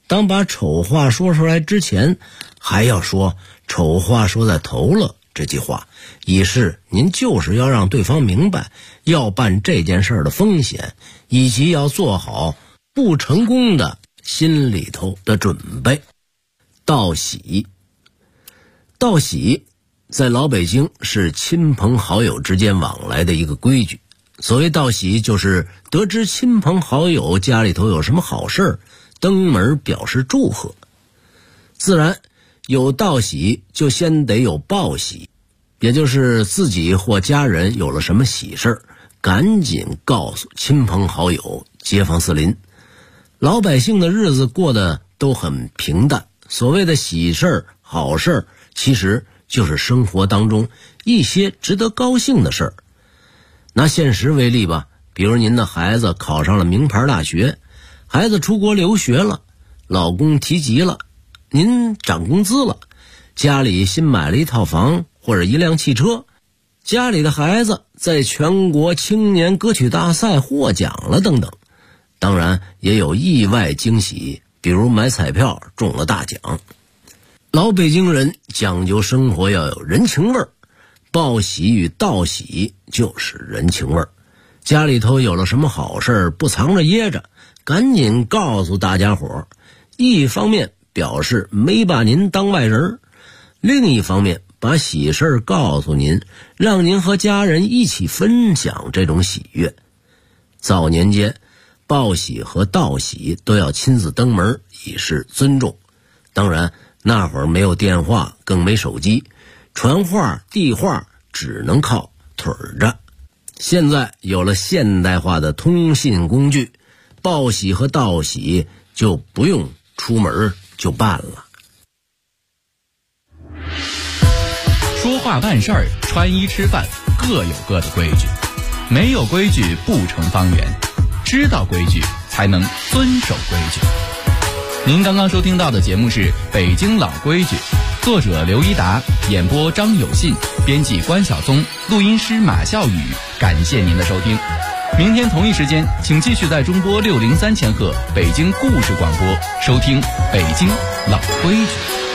当把丑话说出来之前，还要说丑话说在头了这句话，以示您就是要让对方明白要办这件事的风险，以及要做好不成功的心里头的准备。道喜，道喜在老北京是亲朋好友之间往来的一个规矩。所谓道喜，就是得知亲朋好友家里头有什么好事，登门表示祝贺。自然有道喜就先得有报喜，也就是自己或家人有了什么喜事，赶紧告诉亲朋好友、街坊四邻。老百姓的日子过得都很平淡，所谓的喜事、好事，其实就是生活当中一些值得高兴的事儿。拿现实为例吧，比如您的孩子考上了名牌大学，孩子出国留学了，老公提及了，您涨工资了，家里新买了一套房或者一辆汽车，家里的孩子在全国青年歌曲大赛获奖了等等。当然也有意外惊喜，比如买彩票中了大奖。老北京人讲究生活要有人情味儿，报喜与道喜就是人情味儿。家里头有了什么好事，不藏着掖着，赶紧告诉大家伙，一方面表示没把您当外人，另一方面把喜事告诉您，让您和家人一起分享这种喜悦。早年间报喜和道喜都要亲自登门以示尊重，当然那会儿没有电话，更没手机，传话递话只能靠腿着。现在有了现代化的通信工具，报喜和道喜就不用出门就办了。 说话办事儿，穿衣吃饭各有各的规矩，没有规矩不成方圆，知道规矩才能遵守规矩。您刚刚收听到的节目是《北京老规矩》，作者刘一达，演播张有信，编辑关晓松，录音师马笑宇。感谢您的收听，明天同一时间，请继续在中波603千赫北京故事广播收听《北京老规矩》。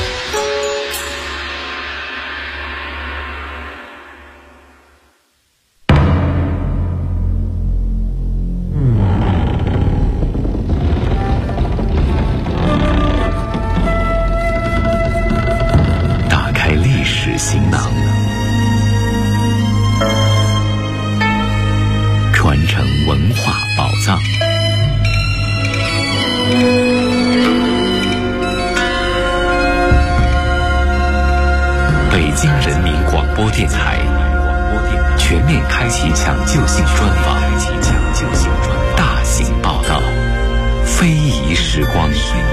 行囊，传承文化宝藏。北京人民广播电台全面开启抢救性专访，大型报道，非遗时光。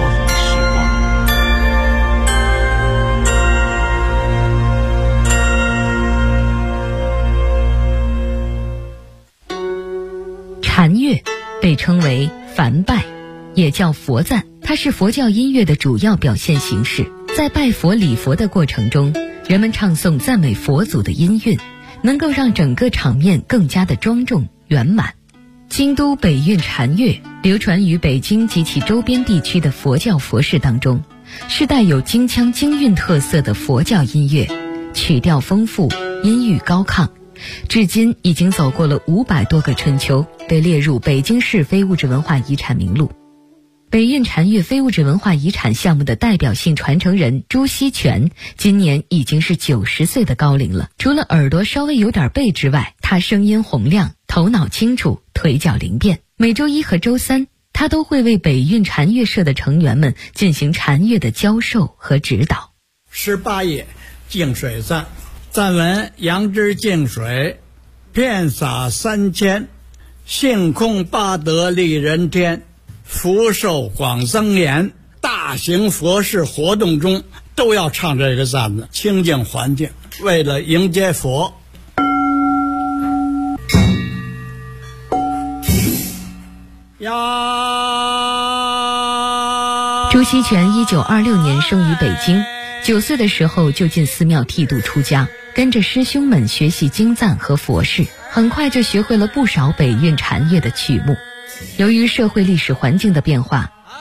禅乐被称为梵拜，也叫佛赞，它是佛教音乐的主要表现形式。在拜佛礼佛的过程中，人们唱诵赞美佛祖的音韵，能够让整个场面更加的庄重圆满。京都北韵禅乐流传于北京及其周边地区的佛教佛事当中，是带有京腔京韵特色的佛教音乐，曲调丰富，音域高亢，至今已经走过了500多个春秋，被列入北京市非物质文化遗产名录。北韵禅乐非物质文化遗产项目的代表性传承人朱锡全今年已经是90岁的高龄了。除了耳朵稍微有点背之外，他声音洪亮，头脑清楚，腿脚灵便。每周1和周3，他都会为北韵禅乐社的成员们进行禅乐的教授和指导。 18页净水赞，赞文：杨枝净水，遍洒3000，性空八德利人天，福寿广增延。大型佛事活动中都要唱这个赞子，清净环境，为了迎接佛。 朱锡全1926年生于北京，9岁的时候就进寺庙剃度出家，跟着师兄们学习经赞和佛事，很快就学会了不少北韵禅乐的曲目。由于社会历史环境的变化，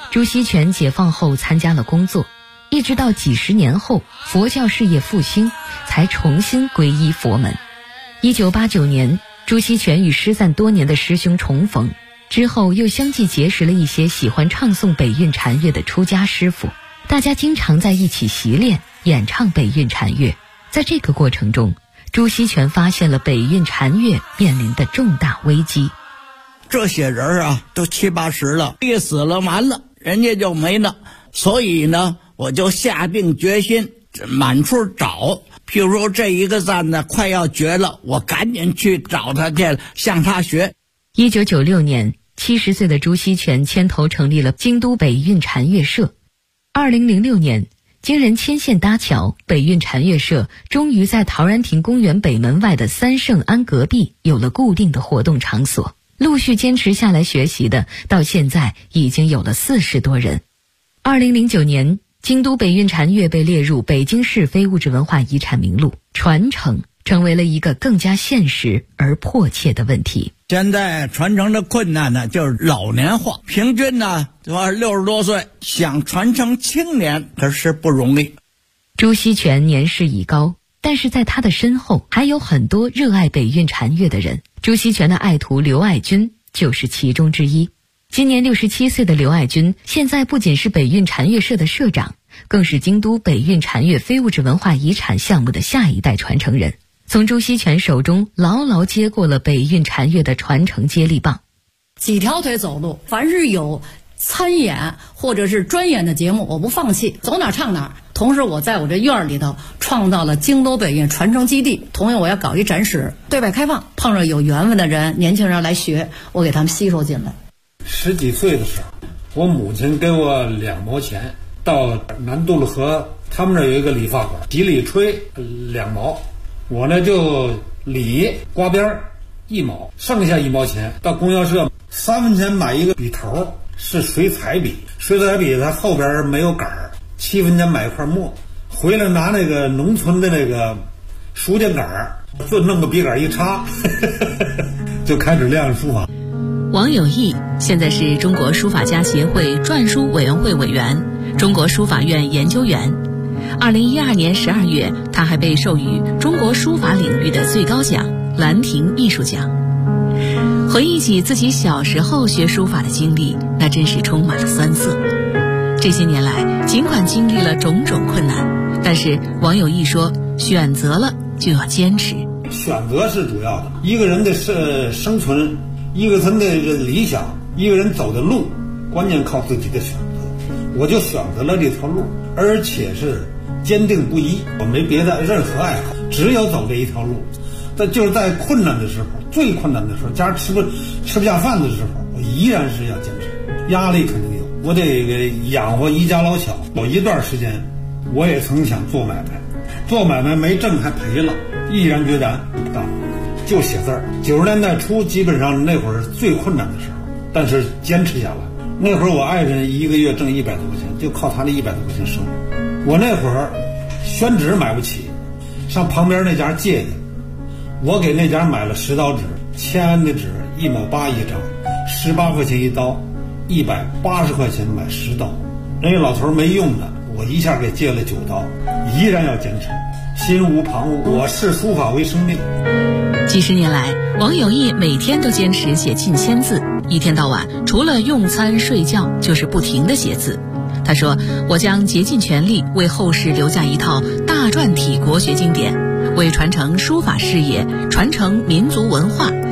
朱锡全解放后参加了工作，一直到几十年后佛教事业复兴，才重新皈依佛门。1989年，朱锡全与失散多年的师兄重逢，之后又相继结识了一些喜欢唱诵北韵禅乐的出家师傅，大家经常在一起习练演唱北韵禅乐。在这个过程中，朱锡全发现了北韵禅乐面临的重大危机。 这些人啊，都70、80了，一死了完了，人家就没了。所以呢，我就下定决心满处找。譬如说这一个赞呢快要绝了，我赶紧去找他去，向他学。 1996年，70岁的朱锡全牵头成立了京都北韵禅乐社。2006年，经人牵线搭桥，北韵禅乐社终于在陶然亭公园北门外的三圣庵隔壁有了固定的活动场所。陆续坚持下来学习的，到现在已经有了40多人。2009年，京都北韵禅乐被列入北京市非物质文化遗产名录，传承成为了一个更加现实而迫切的问题。 现在传承的困难呢，就是老年化，平均呢60多岁，想传承青年可是不容易。 朱锡全年事已高，但是在他的身后还有很多热爱北韵禅乐的人。朱锡全的爱徒刘爱军就是其中之一。今年67岁的刘爱军，现在不仅是北韵禅乐社的社长，更是京都北韵禅乐非物质文化遗产项目的下一代传承人，从朱锡全手中牢牢接过了北韵禅乐的传承接力棒。 几条腿走路，凡是有参演或者是专演的节目，我不放弃，走哪唱哪。同时我在我这院里头创造了京都北韵传承基地，同样我要搞一展示，对外开放，碰上有缘分的人，年轻人来学，我给他们吸收进来。 10几岁的时候，我母亲给我2毛钱，到南渡了河，他们那有一个理发馆，洗理吹2毛，我呢就理刮边1毛，剩下1毛钱到供销社3分钱买一个笔头，是水彩笔，水彩笔它后边没有杆儿，7分钱买一块墨，回来拿那个农村的那个书架杆儿，就弄个笔杆一插就开始练书法。 王有义现在是中国书法家协会篆书委员会委员、中国书法院研究员。2012年12月，他还被授予中国书法领域的最高奖兰亭艺术奖。回忆起自己小时候学书法的经历，那真是充满了酸涩。这些年来，尽管经历了种种困难，但是王有义说，选择了就要坚持。 选择是主要的，一个人的生存，一个人的理想，一个人走的路，关键靠自己的选择。我就选择了这条路，而且是坚定不移，我没别的任何爱好，只有走这一条路。但就是在困难的时候，最困难的时候，家吃不下饭的时候，我依然是要坚持。压力肯定有，我得养活一家老小。有一段时间，我也曾想做买卖，做买卖没挣还赔了，毅然决然不干，就写字儿。90年代初，基本上那会儿是最困难的时候，但是坚持下来。那会儿我爱人一个月挣100多块钱，就靠他那100多块钱生活。我那会儿宣纸买不起，上旁边那家借的，我给那家买了10刀纸，签安的纸1毛8一张，18块钱一刀，180块钱买10刀。人家老头没用的，我一下给借了9刀，依然要坚持，心无旁骛。我视书法为生命。 几十年来，王有义每天都坚持写近1000字，一天到晚除了用餐睡觉就是不停地写字。他说，我将竭尽全力为后世留下一套大篆体国学经典，为传承书法事业、传承民族文化